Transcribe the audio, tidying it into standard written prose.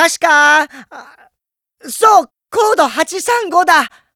ますか？そう、コード835だ。